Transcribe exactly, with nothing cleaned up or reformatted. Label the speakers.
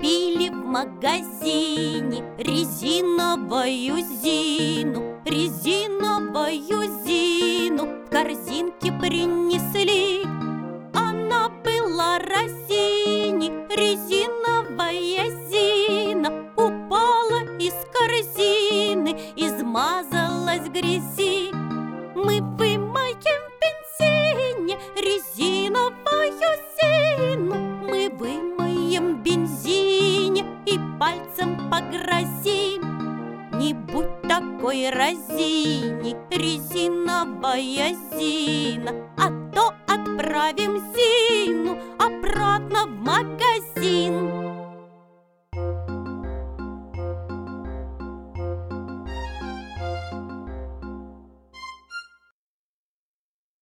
Speaker 1: Купили в магазине резиновую Зину, резиновую Зину в корзинке принесли. Она была разине, резиновая Зина, упала из корзины, измазалась в грязи. Мы вымоем в бензине резиновую Зину, мы вымоем в бензине и пальцем погрозим. Не будь такой разине, резиновая Зина, а то отправим Зину